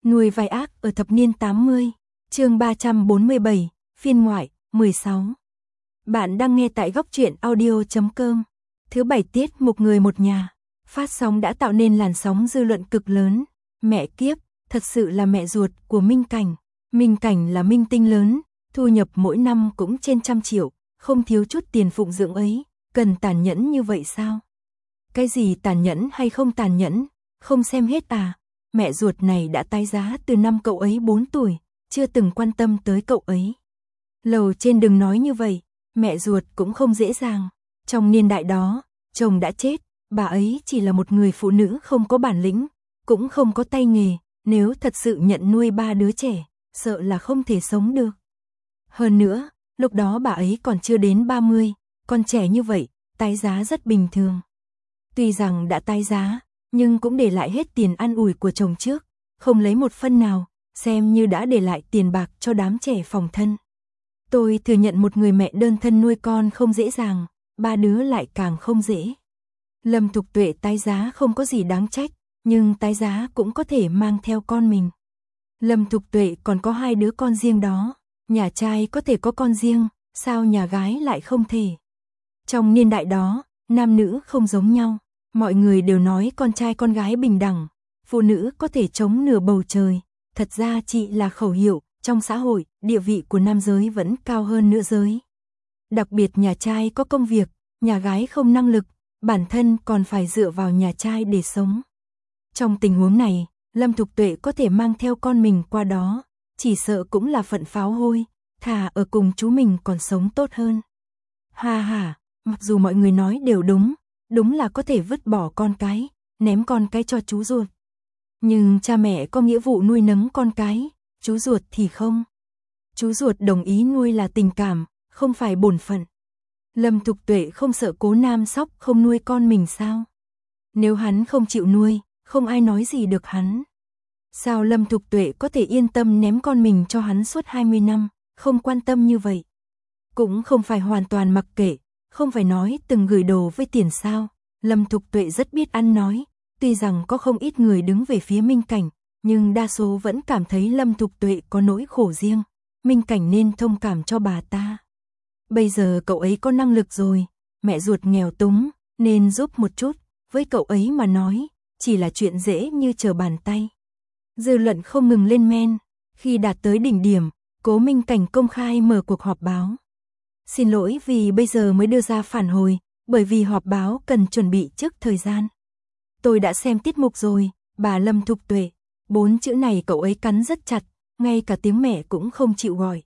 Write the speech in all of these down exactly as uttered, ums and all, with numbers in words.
Nuôi vai ác ở thập niên tám mươi, chương ba trăm bốn mươi bảy, phiên ngoại, mười sáu. Bạn đang nghe tại góc truyện audio chấm com. Thứ bảy tiết Một người một nhà. Phát sóng đã tạo nên làn sóng dư luận cực lớn. Mẹ kiếp, thật sự là mẹ ruột của Minh Cảnh. Minh Cảnh là minh tinh lớn, thu nhập mỗi năm cũng trên trăm triệu, không thiếu chút tiền phụng dưỡng ấy, cần tàn nhẫn như vậy sao? Cái gì tàn nhẫn hay không tàn nhẫn, không xem hết à? Mẹ ruột này đã tái giá từ năm cậu ấy bốn tuổi, chưa từng quan tâm tới cậu ấy. Lầu trên đừng nói như vậy, mẹ ruột cũng không dễ dàng. Trong niên đại đó, chồng đã chết, bà ấy chỉ là một người phụ nữ không có bản lĩnh, cũng không có tay nghề, nếu thật sự nhận nuôi ba đứa trẻ, sợ là không thể sống được. Hơn nữa, lúc đó bà ấy còn chưa đến ba mươi, còn trẻ như vậy, tái giá rất bình thường. Tuy rằng đã tái giá, nhưng cũng để lại hết tiền ăn ủi của chồng trước, không lấy một phân nào, xem như đã để lại tiền bạc cho đám trẻ phòng thân. Tôi thừa nhận một người mẹ đơn thân nuôi con không dễ dàng, ba đứa lại càng không dễ. Lâm Thục Tuệ tái giá không có gì đáng trách, nhưng tái giá cũng có thể mang theo con mình. Lâm Thục Tuệ còn có hai đứa con riêng đó, nhà trai có thể có con riêng, sao nhà gái lại không thể? Trong niên đại đó, nam nữ không giống nhau. Mọi người đều nói con trai con gái bình đẳng, phụ nữ có thể chống nửa bầu trời, thật ra chỉ là khẩu hiệu, trong xã hội, địa vị của nam giới vẫn cao hơn nữ giới. Đặc biệt nhà trai có công việc, nhà gái không năng lực, bản thân còn phải dựa vào nhà trai để sống. Trong tình huống này, Lâm Thục Tuệ có thể mang theo con mình qua đó, chỉ sợ cũng là phận pháo hôi, thà ở cùng chú mình còn sống tốt hơn. Ha ha, mặc dù mọi người nói đều đúng, đúng là có thể vứt bỏ con cái, ném con cái cho chú ruột. Nhưng cha mẹ có nghĩa vụ nuôi nấng con cái, chú ruột thì không. Chú ruột đồng ý nuôi là tình cảm, không phải bổn phận. Lâm Thục Tuệ không sợ Cố Nam Sóc không nuôi con mình sao? Nếu hắn không chịu nuôi, không ai nói gì được hắn. Sao Lâm Thục Tuệ có thể yên tâm ném con mình cho hắn suốt hai mươi năm, không quan tâm như vậy? Cũng không phải hoàn toàn mặc kệ. Không phải nói từng gửi đồ với tiền sao, Lâm Thục Tuệ rất biết ăn nói, tuy rằng có không ít người đứng về phía Minh Cảnh, nhưng đa số vẫn cảm thấy Lâm Thục Tuệ có nỗi khổ riêng, Minh Cảnh nên thông cảm cho bà ta. Bây giờ cậu ấy có năng lực rồi, mẹ ruột nghèo túng, nên giúp một chút, với cậu ấy mà nói, chỉ là chuyện dễ như trở bàn tay. Dư luận không ngừng lên men, khi đạt tới đỉnh điểm, Cố Minh Cảnh công khai mở cuộc họp báo. Xin lỗi vì bây giờ mới đưa ra phản hồi, bởi vì họp báo cần chuẩn bị trước thời gian. Tôi đã xem tiết mục rồi, bà Lâm Thục Tuệ, bốn chữ này cậu ấy cắn rất chặt, ngay cả tiếng mẹ cũng không chịu gọi.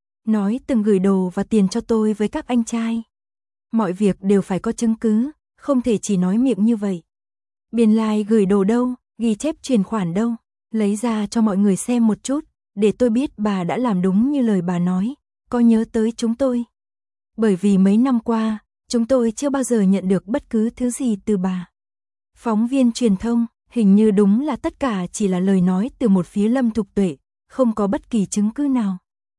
Nói từng gửi đồ và tiền cho tôi với các anh trai. Mọi việc đều phải có chứng cứ, không thể chỉ nói miệng như vậy. Biên lai gửi đồ đâu, ghi chép chuyển khoản đâu, lấy ra cho mọi người xem một chút, để tôi biết bà đã làm đúng như lời bà nói, có nhớ tới chúng tôi. Bởi vì mấy năm qua, chúng tôi chưa bao giờ nhận được bất cứ thứ gì từ bà. Phóng viên truyền thông, hình như đúng là tất cả chỉ là lời nói từ một phía Lâm Thục Tuệ, không có bất kỳ chứng cứ nào.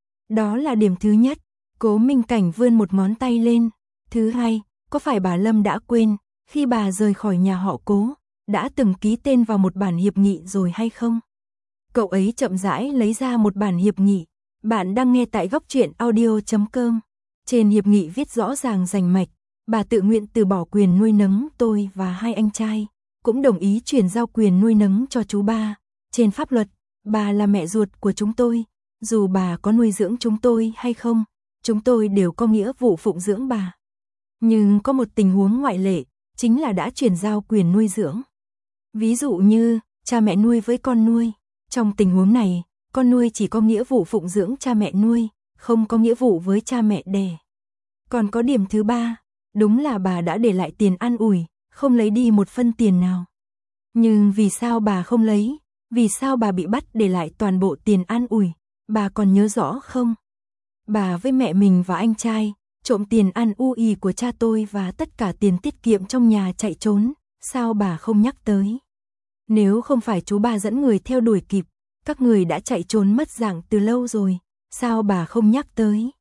Đó là điểm thứ nhất, Cố Minh Cảnh vươn một ngón tay lên. Thứ hai, có phải bà Lâm đã quên, khi bà rời khỏi nhà họ Cố, đã từng ký tên vào một bản hiệp nghị rồi hay không? Cậu ấy chậm rãi lấy ra một bản hiệp nghị. Bạn đang nghe tại góc truyện audio chấm com. Trên hiệp nghị viết rõ ràng rành mạch, bà tự nguyện từ bỏ quyền nuôi nấng tôi và hai anh trai, cũng đồng ý chuyển giao quyền nuôi nấng cho chú ba. Trên pháp luật, bà là mẹ ruột của chúng tôi, dù bà có nuôi dưỡng chúng tôi hay không, chúng tôi đều có nghĩa vụ phụng dưỡng bà. Nhưng có một tình huống ngoại lệ, chính là đã chuyển giao quyền nuôi dưỡng. Ví dụ như, cha mẹ nuôi với con nuôi. Trong tình huống này, con nuôi chỉ có nghĩa vụ phụng dưỡng cha mẹ nuôi, không có nghĩa vụ với cha mẹ đẻ. Còn có điểm thứ ba, đúng là bà đã để lại tiền ăn ủi, không lấy đi một phân tiền nào. Nhưng vì sao bà không lấy? Vì sao bà bị bắt để lại toàn bộ tiền ăn ủi? Bà còn nhớ rõ không? Bà với mẹ mình và anh trai, trộm tiền ăn ui của cha tôi và tất cả tiền tiết kiệm trong nhà chạy trốn, sao bà không nhắc tới? Nếu không phải chú ba dẫn người theo đuổi kịp, các người đã chạy trốn mất dạng từ lâu rồi, sao bà không nhắc tới?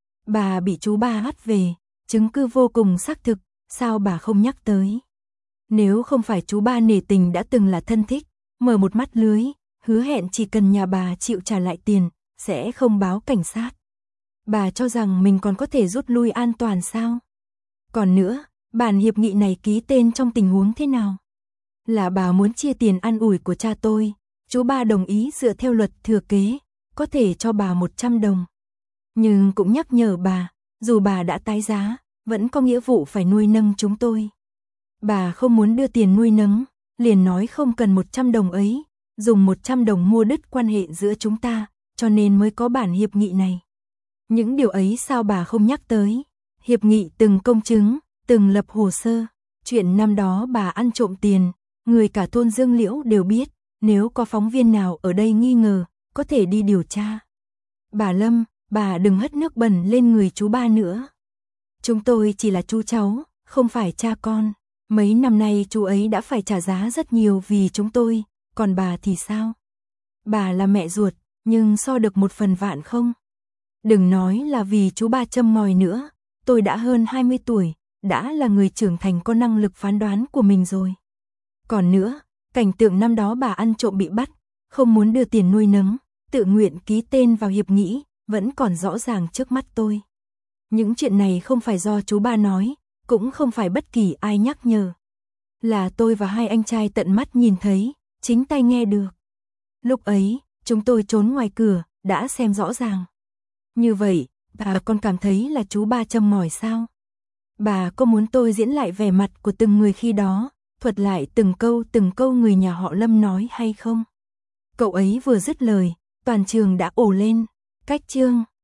Bà bị chú ba bắt về, chứng cứ vô cùng xác thực, sao bà không nhắc tới? Nếu không phải chú ba nể tình đã từng là thân thích, mở một mắt lưới, hứa hẹn chỉ cần nhà bà chịu trả lại tiền, sẽ không báo cảnh sát. Bà cho rằng mình còn có thể rút lui an toàn sao? Còn nữa, bản hiệp nghị này ký tên trong tình huống thế nào? Là bà muốn chia tiền ăn ủi của cha tôi, chú ba đồng ý dựa theo luật thừa kế, có thể cho bà một trăm đồng. Nhưng cũng nhắc nhở bà, dù bà đã tái giá, vẫn có nghĩa vụ phải nuôi nấng chúng tôi. Bà không muốn đưa tiền nuôi nấng, liền nói không cần một trăm đồng ấy, dùng một trăm đồng mua đứt quan hệ giữa chúng ta, cho nên mới có bản hiệp nghị này. Những điều ấy sao bà không nhắc tới? Hiệp nghị từng công chứng, từng lập hồ sơ. Chuyện năm đó bà ăn trộm tiền, người cả thôn Dương Liễu đều biết, nếu có phóng viên nào ở đây nghi ngờ, có thể đi điều tra. Bà Lâm, bà đừng hất nước bẩn lên người chú ba nữa. Chúng tôi chỉ là chú cháu, không phải cha con. Mấy năm nay chú ấy đã phải trả giá rất nhiều vì chúng tôi, còn bà thì sao? Bà là mẹ ruột, nhưng so được một phần vạn không? Đừng nói là vì chú ba châm ngòi nữa, tôi đã hơn hai mươi tuổi, đã là người trưởng thành có năng lực phán đoán của mình rồi. Còn nữa, cảnh tượng năm đó bà ăn trộm bị bắt, không muốn đưa tiền nuôi nấng, tự nguyện ký tên vào hiệp nghị, vẫn còn rõ ràng trước mắt tôi. Những chuyện này không phải do chú ba nói, cũng không phải bất kỳ ai nhắc nhở. Là tôi và hai anh trai tận mắt nhìn thấy, chính tai nghe được. Lúc ấy, chúng tôi trốn ngoài cửa, đã xem rõ ràng. Như vậy, bà còn cảm thấy là chú ba châm ngòi sao? Bà có muốn tôi diễn lại vẻ mặt của từng người khi đó, thuật lại từng câu từng câu người nhà họ Lâm nói hay không? Cậu ấy vừa dứt lời, toàn trường đã ồ lên. Cách chương